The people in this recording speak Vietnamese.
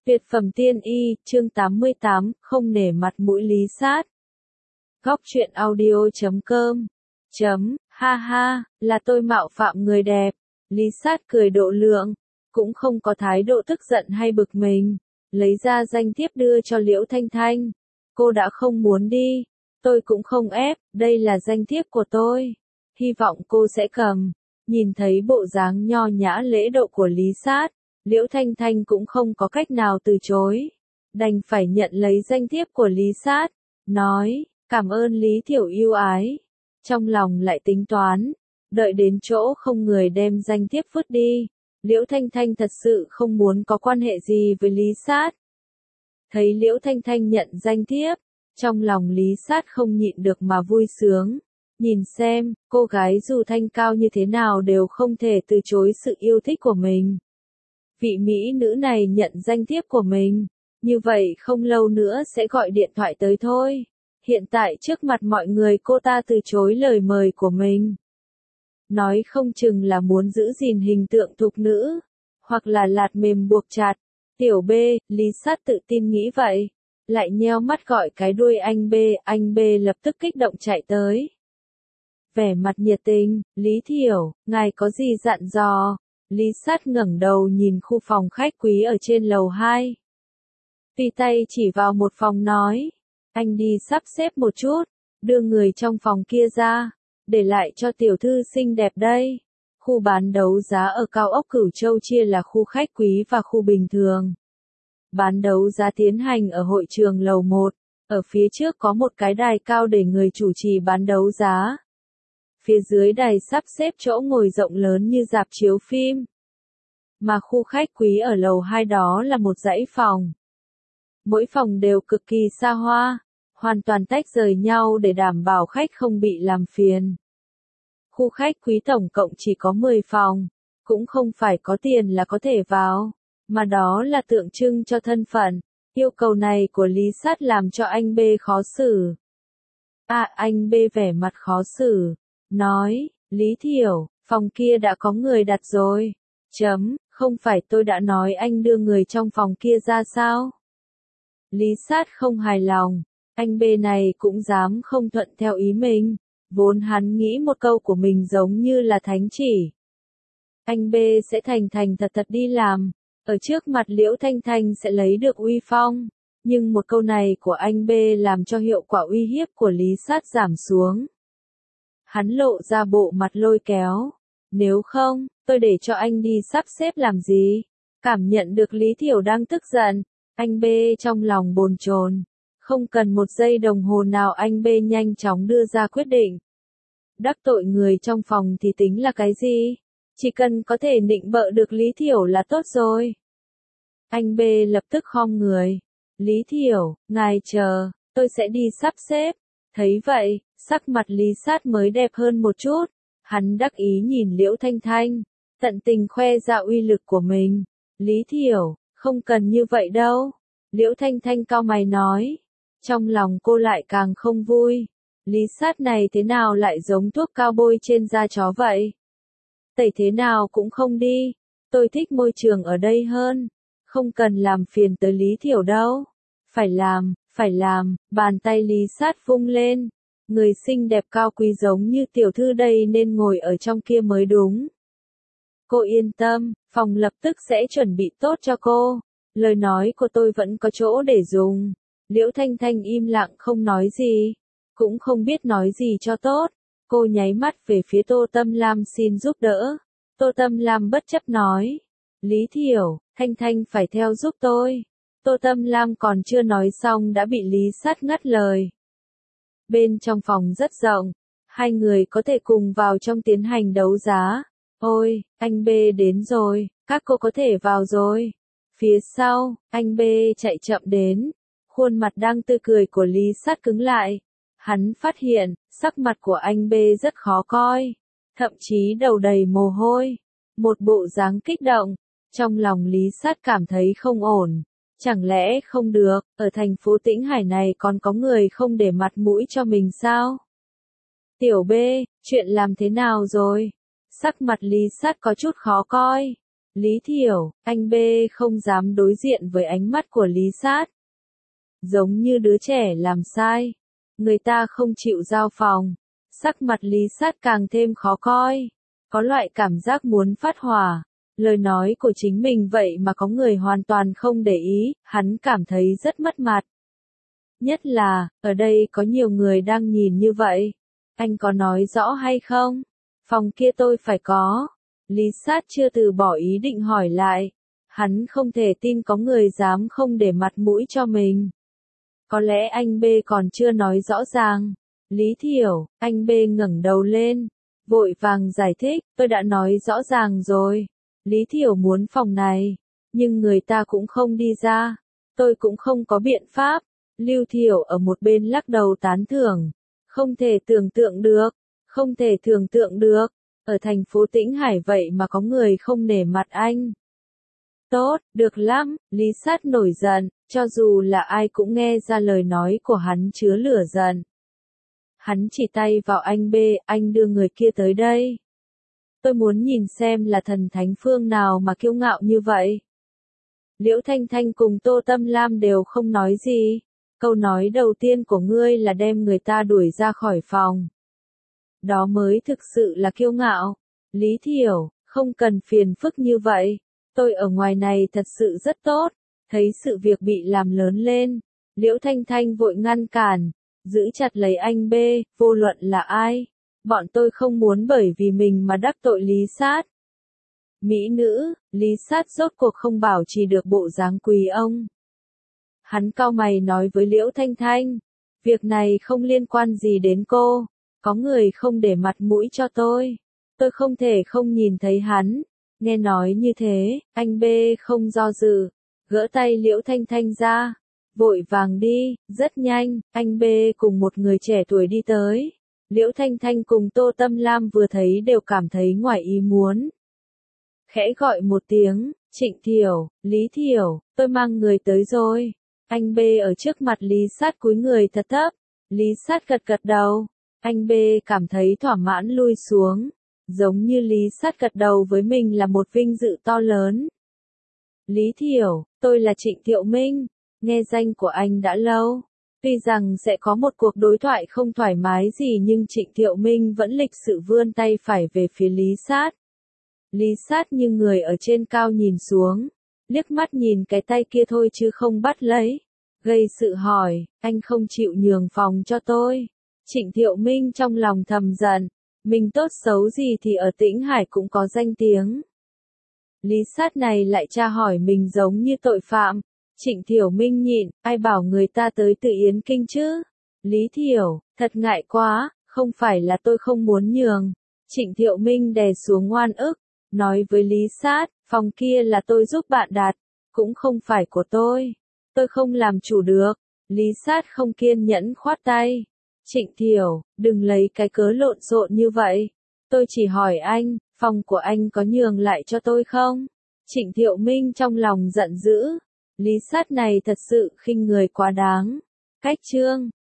Tuyệt phẩm tiên y, chương 88, không nể mặt mũi Lý Sát. Góc truyện audio.com. Ha ha, là tôi mạo phạm người đẹp. Lý Sát cười độ lượng, cũng không có thái độ tức giận hay bực mình. Lấy ra danh thiếp đưa cho Liễu Thanh Thanh. Cô đã không muốn đi, tôi cũng không ép, đây là danh thiếp của tôi. Hy vọng cô sẽ cầm. Nhìn thấy bộ dáng nho nhã lễ độ của Lý Sát, Liễu Thanh Thanh cũng không có cách nào từ chối. Đành phải nhận lấy danh thiếp của Lý Sát, nói, cảm ơn Lý Thiểu yêu ái. Trong lòng lại tính toán, đợi đến chỗ không người đem danh thiếp vứt đi. Liễu Thanh Thanh thật sự không muốn có quan hệ gì với Lý Sát. Thấy Liễu Thanh Thanh nhận danh thiếp, trong lòng Lý Sát không nhịn được mà vui sướng. Nhìn xem, cô gái dù thanh cao như thế nào đều không thể từ chối sự yêu thích của mình. Vị mỹ nữ này nhận danh thiếp của mình, như vậy không lâu nữa sẽ gọi điện thoại tới thôi. Hiện tại trước mặt mọi người cô ta từ chối lời mời của mình. Nói không chừng là muốn giữ gìn hình tượng thục nữ, hoặc là lạt mềm buộc chặt. Tiểu B, Lý Sát tự tin nghĩ vậy. Lại nheo mắt gọi cái đuôi anh B lập tức kích động chạy tới. Vẻ mặt nhiệt tình, Lý Thiểu, ngài có gì dặn dò? Lý Sát ngẩng đầu nhìn khu phòng khách quý ở trên lầu 2. Tùy tay chỉ vào một phòng nói, anh đi sắp xếp một chút, đưa người trong phòng kia ra, để lại cho tiểu thư xinh đẹp đây. Khu bán đấu giá ở cao ốc Cửu Châu chia là khu khách quý và khu bình thường. Bán đấu giá tiến hành ở hội trường lầu 1, ở phía trước có một cái đài cao để người chủ trì bán đấu giá. Phía dưới đài sắp xếp chỗ ngồi rộng lớn như rạp chiếu phim. Mà khu khách quý ở lầu 2 đó là một dãy phòng. Mỗi phòng đều cực kỳ xa hoa, hoàn toàn tách rời nhau để đảm bảo khách không bị làm phiền. Khu khách quý tổng cộng chỉ có 10 phòng, cũng không phải có tiền là có thể vào, mà đó là tượng trưng cho thân phận. Yêu cầu này của Lý Sát làm cho anh B khó xử. Anh B vẻ mặt khó xử. Nói, Lý Thiểu, phòng kia đã có người đặt rồi. Không phải tôi đã nói anh đưa người trong phòng kia ra sao? Lý Sát không hài lòng, anh B này cũng dám không thuận theo ý mình. Vốn hắn nghĩ một câu của mình giống như là thánh chỉ. Anh B sẽ thành thật đi làm, ở trước mặt Liễu Thanh Thanh sẽ lấy được uy phong. Nhưng một câu này của anh B làm cho hiệu quả uy hiếp của Lý Sát giảm xuống. Hắn lộ ra bộ mặt lôi kéo. Nếu không, tôi để cho anh đi sắp xếp làm gì? Cảm nhận được Lý Thiểu đang tức giận, anh B trong lòng bồn chồn. Không cần một giây đồng hồ nào anh B nhanh chóng đưa ra quyết định. Đắc tội người trong phòng thì tính là cái gì? Chỉ cần có thể nịnh bợ được Lý Thiểu là tốt rồi. Anh B lập tức khom người. Lý Thiểu, ngài chờ, tôi sẽ đi sắp xếp. Thấy vậy, sắc mặt Lý Sát mới đẹp hơn một chút. Hắn đắc ý nhìn Liễu Thanh Thanh, tận tình khoe ra uy lực của mình. Lý Thiểu, không cần như vậy đâu. Liễu Thanh Thanh cau mày nói. Trong lòng cô lại càng không vui. Lý Sát này thế nào lại giống thuốc cao bôi trên da chó vậy? Tẩy thế nào cũng không đi. Tôi thích môi trường ở đây hơn. Không cần làm phiền tới Lý Thiểu đâu. Phải làm, bàn tay Lý Sát vung lên. Người xinh đẹp cao quý giống như tiểu thư đây nên ngồi ở trong kia mới đúng. Cô yên tâm, phòng lập tức sẽ chuẩn bị tốt cho cô. Lời nói của tôi vẫn có chỗ để dùng. Liễu Thanh Thanh im lặng không nói gì. Cũng không biết nói gì cho tốt. Cô nháy mắt về phía Tô Tâm Lam xin giúp đỡ. Tô Tâm Lam bất chấp nói. Lý Thiểu, Thanh Thanh phải theo giúp tôi. Tô Tâm Lam còn chưa nói xong đã bị Lý Sát ngắt lời. Bên trong phòng rất rộng, hai người có thể cùng vào trong tiến hành đấu giá. Ôi, anh B đến rồi, các cô có thể vào rồi. Phía sau, anh B chạy chậm đến. Khuôn mặt đang tươi cười của Lý Sát cứng lại. Hắn phát hiện, sắc mặt của anh B rất khó coi. Thậm chí đầu đầy mồ hôi. Một bộ dáng kích động. Trong lòng Lý Sát cảm thấy không ổn. Chẳng lẽ không được, ở thành phố Tĩnh Hải này còn có người không để mặt mũi cho mình sao? Tiểu B, chuyện làm thế nào rồi? Sắc mặt Lý Sát có chút khó coi. Lý Thiểu, anh B không dám đối diện với ánh mắt của Lý Sát. Giống như đứa trẻ làm sai. Người ta không chịu giao phòng. Sắc mặt Lý Sát càng thêm khó coi. Có loại cảm giác muốn phát hỏa. Lời nói của chính mình vậy mà có người hoàn toàn không để ý, hắn cảm thấy rất mất mặt. Nhất là, ở đây có nhiều người đang nhìn như vậy. Anh có nói rõ hay không? Phòng kia tôi phải có. Lý Sát chưa từ bỏ ý định hỏi lại. Hắn không thể tin có người dám không để mặt mũi cho mình. Có lẽ anh B còn chưa nói rõ ràng. Lý Thiểu, anh B ngẩng đầu lên. Vội vàng giải thích, tôi đã nói rõ ràng rồi. Lý Thiểu muốn phòng này. Nhưng người ta cũng không đi ra. Tôi cũng không có biện pháp. Lưu Thiểu ở một bên lắc đầu tán thưởng. Không thể tưởng tượng được. Không thể tưởng tượng được. Ở thành phố Tĩnh Hải vậy mà có người không nể mặt anh. Tốt, được lắm, Lý Sát nổi giận, cho dù là ai cũng nghe ra lời nói của hắn chứa lửa giận. Hắn chỉ tay vào anh B, anh đưa người kia tới đây. Tôi muốn nhìn xem là thần thánh phương nào mà kiêu ngạo như vậy. Liễu Thanh Thanh cùng Tô Tâm Lam đều không nói gì. Câu nói đầu tiên của ngươi là đem người ta đuổi ra khỏi phòng. Đó mới thực sự là kiêu ngạo. Lý Thiểu, không cần phiền phức như vậy. Tôi ở ngoài này thật sự rất tốt. Thấy sự việc bị làm lớn lên. Liễu Thanh Thanh vội ngăn cản. Giữ chặt lấy anh B, vô luận là ai. Bọn tôi không muốn bởi vì mình mà đắc tội Lý Sát. Mỹ nữ, Lý Sát rốt cuộc không bảo trì được bộ dáng quý ông. Hắn cau mày nói với Liễu Thanh Thanh. Việc này không liên quan gì đến cô. Có người không để mặt mũi cho tôi. Tôi không thể không nhìn thấy hắn. Nghe nói như thế, anh B không do dự. Gỡ tay Liễu Thanh Thanh ra. Vội vàng đi, rất nhanh, anh B cùng một người trẻ tuổi đi tới. Liễu Thanh Thanh cùng Tô Tâm Lam vừa thấy đều cảm thấy ngoài ý muốn. Khẽ gọi một tiếng, Trịnh Thiểu, Lý Thiểu, tôi mang người tới rồi. Anh B ở trước mặt Lý Sát cúi người thật thấp. Lý Sát gật gật đầu. Anh B cảm thấy thỏa mãn lui xuống. Giống như Lý Sát gật đầu với mình là một vinh dự to lớn. Lý Thiểu, tôi là Trịnh Thiệu Minh. Nghe danh của anh đã lâu. Tuy rằng sẽ có một cuộc đối thoại không thoải mái gì nhưng Trịnh Thiệu Minh vẫn lịch sự vươn tay phải về phía Lý Sát. Lý Sát như người ở trên cao nhìn xuống. Liếc mắt nhìn cái tay kia thôi chứ không bắt lấy. Gây sự hỏi, anh không chịu nhường phòng cho tôi. Trịnh Thiệu Minh trong lòng thầm giận. Mình tốt xấu gì thì ở Tĩnh Hải cũng có danh tiếng. Lý Sát này lại tra hỏi mình giống như tội phạm. Trịnh Thiểu Minh nhịn, ai bảo người ta tới Tự Yến Kinh chứ? Lý Thiểu, thật ngại quá, không phải là tôi không muốn nhường. Trịnh Thiệu Minh đè xuống oan ức, nói với Lý Sát, phòng kia là tôi giúp bạn đặt, cũng không phải của tôi. Tôi không làm chủ được. Lý Sát không kiên nhẫn khoát tay. Trịnh Thiểu, đừng lấy cái cớ lộn xộn như vậy. Tôi chỉ hỏi anh, phòng của anh có nhường lại cho tôi không? Trịnh Thiệu Minh trong lòng giận dữ. Lý Sát này thật sự khinh người quá đáng. Cách chương